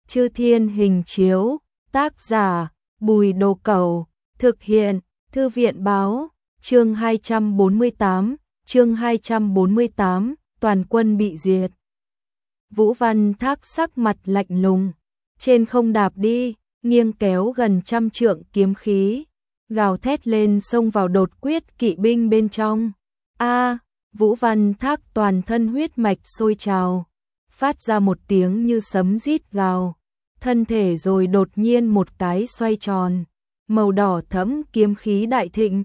Chư Thiên Hình Chiếu, tác giả Bùi Đồ Cẩu, thực hiện Thư viện Báo, chương 248, toàn quân bị diệt. Vũ Văn Thác sắc mặt lạnh lùng, trên không đạp đi, nghiêng kéo gần 100 trượng kiếm khí, gào thét lên xông vào đột quyết kỵ binh bên trong. Vũ Văn Thác toàn thân huyết mạch sôi trào, phát ra một tiếng như sấm rít gào, thân thể rồi đột nhiên một cái xoay tròn, màu đỏ thẫm kiếm khí đại thịnh.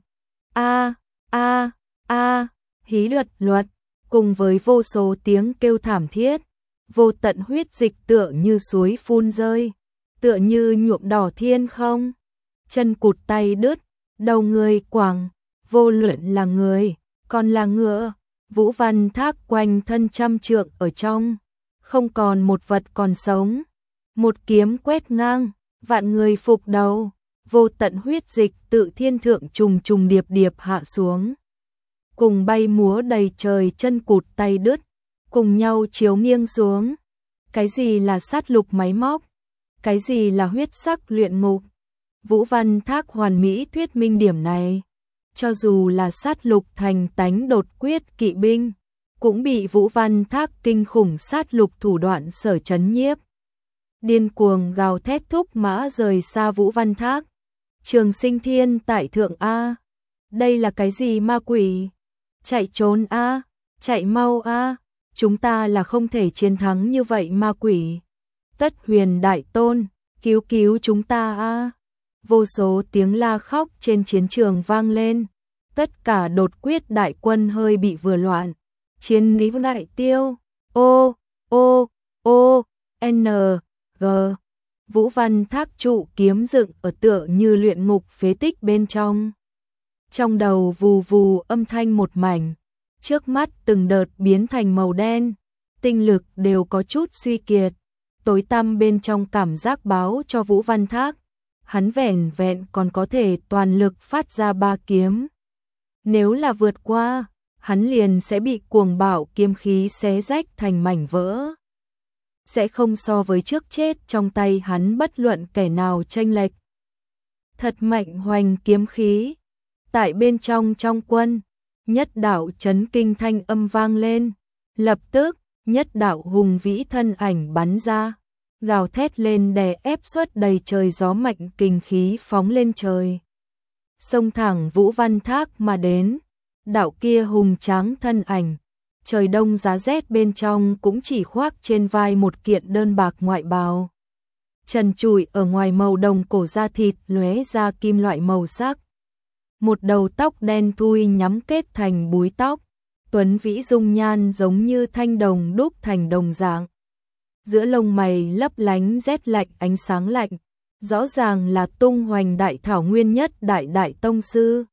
Hí luật, cùng với vô số tiếng kêu thảm thiết, vô tận huyết dịch tựa như suối phun rơi, tựa như nhuộm đỏ thiên không. Chân cụt tay đứt, đầu người quẳng, vô luận là người, còn là ngựa, Vũ Văn Thác quanh thân 100 trượng ở trong, không còn một vật còn sống. Một kiếm quét ngang, vạn người phục đầu, vô tận huyết dịch tự thiên thượng trùng trùng điệp điệp hạ xuống. Cùng bay múa đầy trời, chân cụt tay đứt, cùng nhau chiếu nghiêng xuống. Cái gì là sát lục máy móc? Cái gì là huyết sắc luyện ngục? Vũ Văn Thác hoàn mỹ thuyết minh điểm này. Cho dù là sát lục thành tánh đột quyết kỵ binh, cũng bị Vũ Văn Thác kinh khủng sát lục thủ đoạn sở chấn nhiếp. Điên cuồng gào thét thúc mã rời xa Vũ Văn Thác. Trường Sinh Thiên tại thượng a. Đây là cái gì ma quỷ? Chạy trốn a, chạy mau a, chúng ta là không thể chiến thắng như vậy ma quỷ. Tất Huyền Đại Tôn, cứu cứu chúng ta a. Vô số tiếng la khóc trên chiến trường vang lên. Tất cả đột quyết đại quân hơi bị vừa loạn. Chiến lý đại tiêu, N, G. Vũ Văn Thác trụ kiếm dựng ở tựa như luyện ngục phế tích bên trong. Trong đầu vù vù âm thanh một mảnh, trước mắt từng đợt biến thành màu đen, tinh lực đều có chút suy kiệt, tối tăm bên trong cảm giác báo cho Vũ Văn Thác, hắn vẻn vẹn còn có thể toàn lực phát ra 3 kiếm. Nếu là vượt qua, hắn liền sẽ bị cuồng bạo kiếm khí xé rách thành mảnh vỡ. Sẽ không so với trước chết trong tay hắn bất luận kẻ nào chênh lệch. Thật mạnh hoành kiếm khí. Tại bên trong quân, nhất đạo chấn kinh thanh âm vang lên. Lập tức, nhất đạo hùng vĩ thân ảnh bắn ra, gào thét lên đè ép suốt đầy trời gió mạnh kinh khí phóng lên trời. Xông thẳng Vũ Văn Thác mà đến, đạo kia hùng tráng thân ảnh. Trời đông giá rét bên trong cũng chỉ khoác trên vai một kiện đơn bạc ngoại bào. Trần trụi ở ngoài màu đồng cổ da thịt lóe ra kim loại màu sắc. Một đầu tóc đen thui nhắm kết thành búi tóc, tuấn vĩ dung nhan giống như thanh đồng đúc thành đồng dạng. Giữa lông mày lấp lánh rét lạnh ánh sáng lạnh, rõ ràng là tung hoành đại thảo nguyên nhất đại tông sư.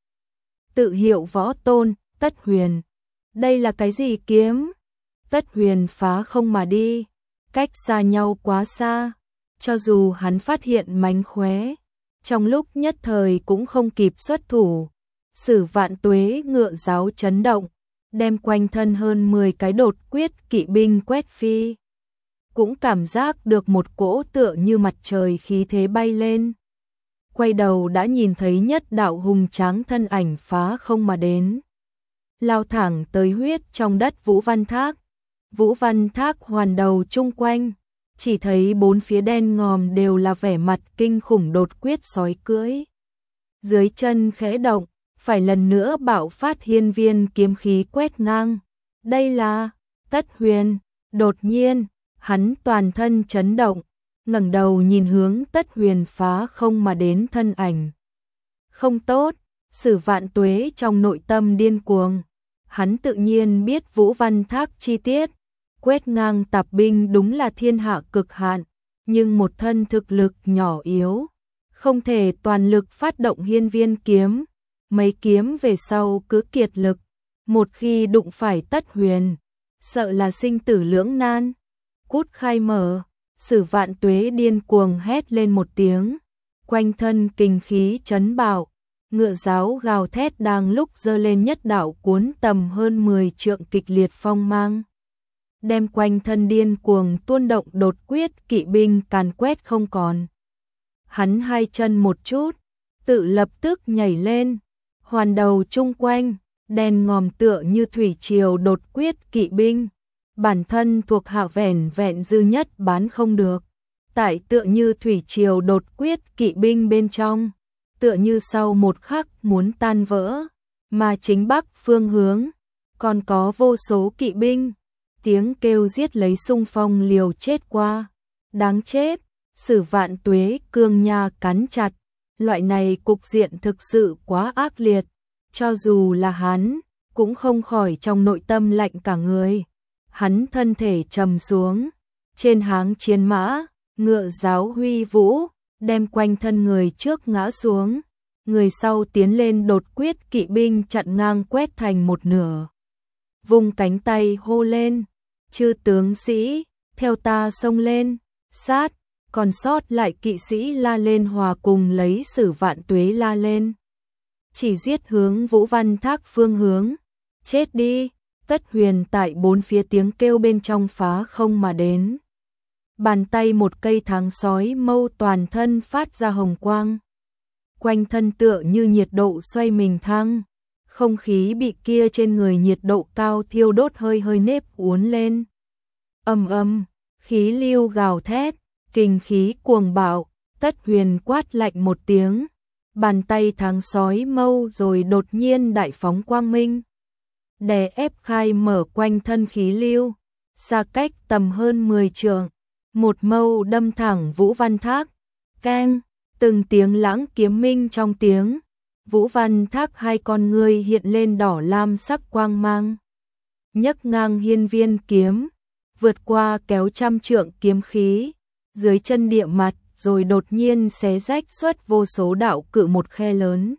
Tự hiệu võ tôn, Tất Huyền. Đây là cái gì kiếm? Tất Huyền phá không mà đi, cách xa nhau quá xa, cho dù hắn phát hiện mánh khóe, trong lúc nhất thời cũng không kịp xuất thủ. Sử Vạn Tuế ngựa giáo chấn động, đem quanh thân hơn 10 cái đột quyết kỵ binh quét phi. Cũng cảm giác được một cỗ tựa như mặt trời khí thế bay lên. Quay đầu đã nhìn thấy nhất đạo hùng tráng thân ảnh phá không mà đến, lao thẳng tới huyết trong đất Vũ Văn Thác. Vũ Văn Thác hoàn đầu chung quanh, chỉ thấy bốn phía đen ngòm đều là vẻ mặt kinh khủng đột quyết sói cưỡi. Dưới chân khẽ động, phải lần nữa bạo phát hiên viên kiếm khí quét ngang. Đây là Tất Huyền. Đột nhiên, hắn toàn thân chấn động, ngẩng đầu nhìn hướng Tất Huyền phá không mà đến thân ảnh. Không tốt, Sử Vạn Tuế trong nội tâm điên cuồng. Hắn tự nhiên biết Vũ Văn Thác chi tiết, quét ngang tạp binh đúng là thiên hạ cực hạn, nhưng một thân thực lực nhỏ yếu, không thể toàn lực phát động hiên viên kiếm, mấy kiếm về sau cứ kiệt lực, một khi đụng phải Tất Huyền, sợ là sinh tử lưỡng nan. Cút khai mở, Sử Vạn Tuế điên cuồng hét lên một tiếng, quanh thân kinh khí chấn bạo. Ngựa giáo gào thét đang lúc giơ lên nhất đạo cuốn tầm hơn 10 trượng kịch liệt phong mang. đem quanh thân điên cuồng tuôn động đột quyết kỵ binh càn quét không còn. Hắn hai chân một chút, tự lập tức nhảy lên, hoàn đầu chung quanh, đen ngòm tựa như thủy triều đột quyết kỵ binh. Bản thân thuộc hạ vẻn vẹn dư nhất bán không được, tại tựa như thủy triều đột quyết kỵ binh bên trong, tựa như sau một khắc muốn tan vỡ, mà chính bắc phương hướng, còn có vô số kỵ binh, tiếng kêu giết lấy xung phong liều chết qua, đáng chết, Sử Vạn Tuế cương nha cắn chặt, loại này cục diện thực sự quá ác liệt, cho dù là hắn, cũng không khỏi trong nội tâm lạnh cả người. Hắn thân thể trầm xuống, trên háng chiến mã, ngựa giáo huy vũ, đem quanh thân người trước ngã xuống, người sau tiến lên đột quyết kỵ binh chặn ngang quét thành một nửa. Vung cánh tay hô lên, chư tướng sĩ, theo ta xông lên, sát, còn sót lại kỵ sĩ la lên hòa cùng lấy Sử Vạn Tuế la lên. Chỉ giết hướng Vũ Văn Thác phương hướng, chết đi. Tất Huyền tại bốn phía tiếng kêu bên trong phá không mà đến. Bàn tay một cây tháng sói mâu toàn thân phát ra hồng quang. Quanh thân tựa như nhiệt độ xoay mình thăng. Không khí bị kia trên người nhiệt độ cao thiêu đốt hơi hơi nếp uốn lên. Ầm ầm, khí lưu gào thét, kình khí cuồng bạo, Tất Huyền quát lạnh một tiếng. Bàn tay tháng sói mâu rồi đột nhiên đại phóng quang minh. Đè ép khai mở quanh thân khí lưu, xa cách tầm hơn 10 trượng, một mâu đâm thẳng Vũ Văn Thác, keng, từng tiếng lãng kiếm minh trong tiếng, Vũ Văn Thác hai con ngươi hiện lên đỏ lam sắc quang mang, nhấc ngang hiên viên kiếm, vượt qua kéo trăm trượng kiếm khí, dưới chân địa mặt rồi đột nhiên xé rách xuất vô số đạo cự một khe lớn.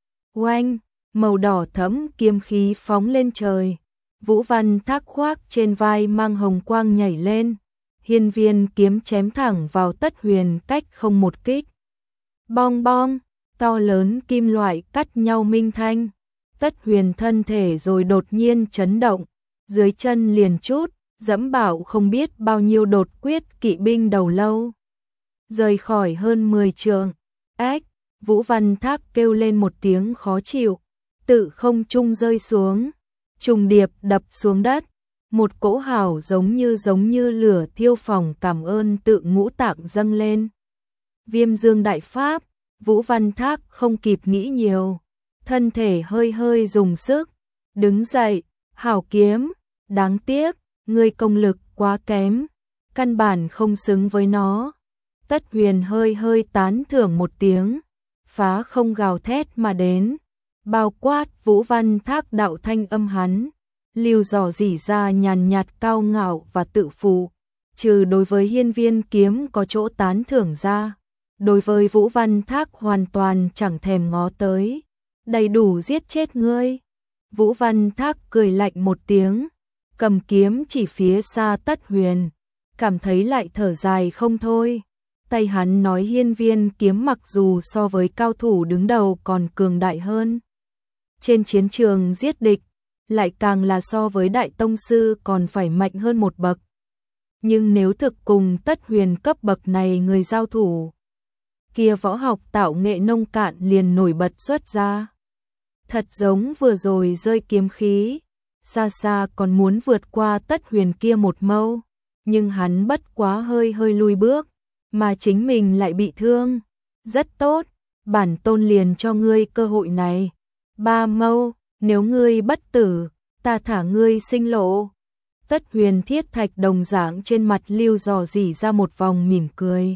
Oanh! Màu đỏ thẫm kiếm khí phóng lên trời, Vũ Văn Thác khoác trên vai mang hồng quang nhảy lên, hiên viên kiếm chém thẳng vào Tất Huyền cách không một kích. Bong bong, to lớn kim loại cắt nhau minh thanh, Tất Huyền thân thể rồi đột nhiên chấn động, dưới chân liền chút, dẫm bảo không biết bao nhiêu đột quyết kỵ binh đầu lâu. Rời khỏi hơn 10 trượng, ách, Vũ Văn Thác kêu lên một tiếng khó chịu. Tự không trung rơi xuống, trùng điệp đập xuống đất, một cỗ hào giống như lửa thiêu phỏng cảm ơn tự ngũ tạng dâng lên. Viêm Dương đại pháp, Vũ Văn Thác không kịp nghĩ nhiều, thân thể hơi hơi dùng sức, đứng dậy, hảo kiếm, đáng tiếc, ngươi công lực quá kém, căn bản không xứng với nó. Tất Huyền hơi hơi tán thưởng một tiếng, phá không gào thét mà đến. Bao quát Vũ Văn Thác đạo thanh âm hắn, lưu dò dỉ ra nhàn nhạt cao ngạo và tự phụ, trừ đối với hiên viên kiếm có chỗ tán thưởng ra, đối với Vũ Văn Thác hoàn toàn chẳng thèm ngó tới, đầy đủ giết chết ngươi. Vũ Văn Thác cười lạnh một tiếng, cầm kiếm chỉ phía xa Tất Huyền, cảm thấy lại thở dài không thôi. Tay hắn nói hiên viên kiếm mặc dù so với cao thủ đứng đầu còn cường đại hơn. Trên chiến trường giết địch, lại càng là so với đại tông sư còn phải mạnh hơn một bậc. Nhưng nếu thực cùng Tất Huyền cấp bậc này người giao thủ, kia võ học tạo nghệ nông cạn liền nổi bật xuất ra. Thật giống vừa rồi rơi kiếm khí, xa xa còn muốn vượt qua Tất Huyền kia một mâu, nhưng hắn bất quá hơi hơi lùi bước, mà chính mình lại bị thương. Rất tốt, bản tôn liền cho ngươi cơ hội này. 3 mâu, nếu ngươi bất tử, ta thả ngươi sinh lộ. Tất Huyền thiết thạch đồng dạng trên mặt lưu dò dỉ ra một vòng mỉm cười.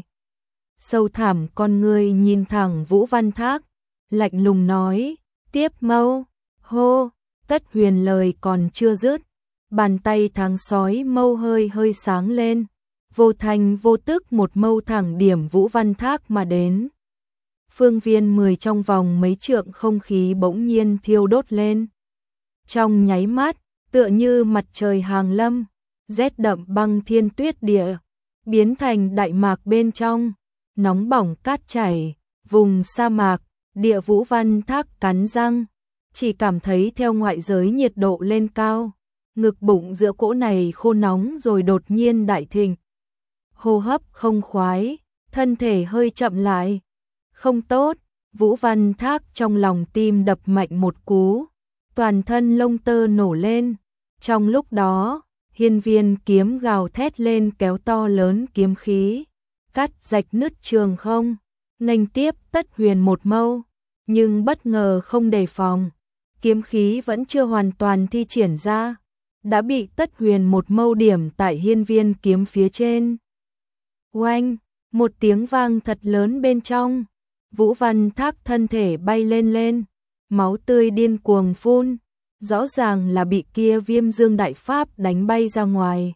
Sâu thẳm con ngươi nhìn thẳng Vũ Văn Thác, lạnh lùng nói, tiếp mâu, hô. Tất Huyền lời còn chưa dứt, bàn tay tháng sói mâu hơi hơi sáng lên, vô thành vô tức một mâu thẳng điểm Vũ Văn Thác mà đến. Phương viên 10 trong vòng mấy trượng không khí bỗng nhiên thiêu đốt lên. Trong nháy mắt, tựa như mặt trời hàng lâm, rét đậm băng thiên tuyết địa, biến thành đại mạc bên trong, nóng bỏng cát chảy, vùng sa mạc, địa Vũ Văn Thác cắn răng, chỉ cảm thấy theo ngoại giới nhiệt độ lên cao, ngực bụng giữa cỗ này khô nóng rồi đột nhiên đại thịnh. Hô hấp không khoái, thân thể hơi chậm lại. Không tốt, Vũ Văn Thác trong lòng tim đập mạnh một cú, toàn thân lông tơ nổ lên. Trong lúc đó, hiên viên kiếm gào thét lên kéo to lớn kiếm khí, cắt rạch nứt trường không, nghênh tiếp Tất Huyền một mâu, nhưng bất ngờ không đề phòng, kiếm khí vẫn chưa hoàn toàn thi triển ra, đã bị Tất Huyền một mâu điểm tại hiên viên kiếm phía trên. Oanh, một tiếng vang thật lớn bên trong, Vũ Văn Thác thân thể bay lên lên, máu tươi điên cuồng phun, rõ ràng là bị kia Viêm Dương Đại Pháp đánh bay ra ngoài.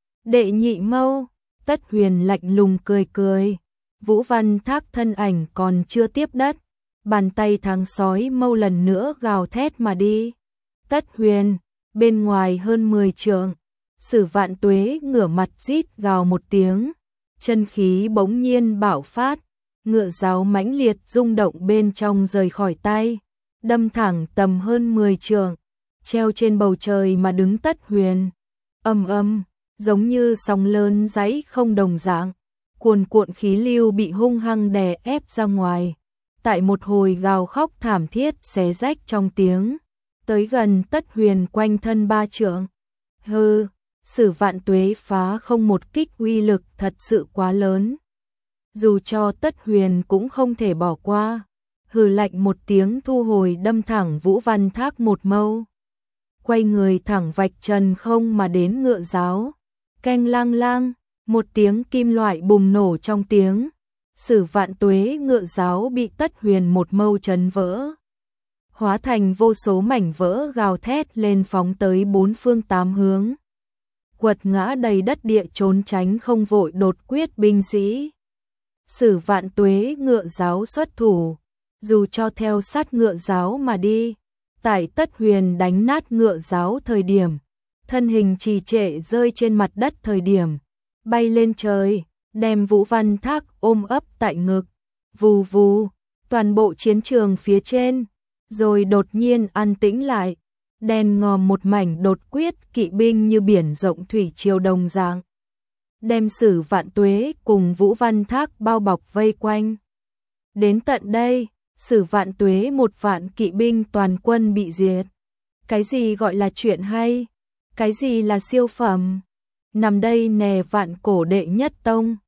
Đệ nhị mâu, Tất Huyền lạnh lùng cười cười, Vũ Văn Thác thân ảnh còn chưa tiếp đất, bàn tay tháng sói mâu lần nữa gào thét mà đi. Tất Huyền, bên ngoài hơn 10 trượng, Sử Vạn Tuế ngửa mặt rít gào một tiếng, chân khí bỗng nhiên bạo phát, ngựa giáo mãnh liệt rung động bên trong rời khỏi tay, đâm thẳng tầm hơn 10 trượng, treo trên bầu trời mà đứng Tất Huyền. Ầm ầm, giống như sóng lớn dãy không đồng dạng, cuồn cuộn khí lưu bị hung hăng đè ép ra ngoài. Tại một hồi gào khóc thảm thiết xé rách trong tiếng, tới gần Tất Huyền quanh thân 3 trượng. Hừ, Sử Vạn Tuế phá không một kích uy lực thật sự quá lớn. Dù cho Tất Huyền cũng không thể bỏ qua, hừ lạnh một tiếng thu hồi đâm thẳng Vũ Văn Thác một mâu. Quay người thẳng vạch trần không mà đến ngựa giáo. Keng lang lang, một tiếng kim loại bùng nổ trong tiếng. Sử Vạn Tuế ngựa giáo bị Tất Huyền một mâu chấn vỡ, hóa thành vô số mảnh vỡ gào thét lên phóng tới 4 phương 8 hướng. Quật ngã đầy đất địa trốn tránh không vội đột quyết binh sĩ. Sử Vạn Tuế ngựa giáo xuất thủ, dù cho theo sát ngựa giáo mà đi, tại Tất Huyền đánh nát ngựa giáo thời điểm, thân hình trì trệ rơi trên mặt đất thời điểm, bay lên trời, đem Vũ Văn Thác ôm ấp tại ngực, vù vù, toàn bộ chiến trường phía trên, rồi đột nhiên an tĩnh lại, đen ngòm một mảnh đột quyết kỵ binh như biển rộng thủy triều đồng dạng, đem Sử Vạn Tuế cùng Vũ Văn Thác bao bọc vây quanh. Đến tận đây, Sử Vạn Tuế 1 vạn kỵ binh toàn quân bị diệt. Cái gì gọi là chuyện hay? Cái gì là siêu phẩm? Nằm đây nè vạn cổ đệ nhất tông.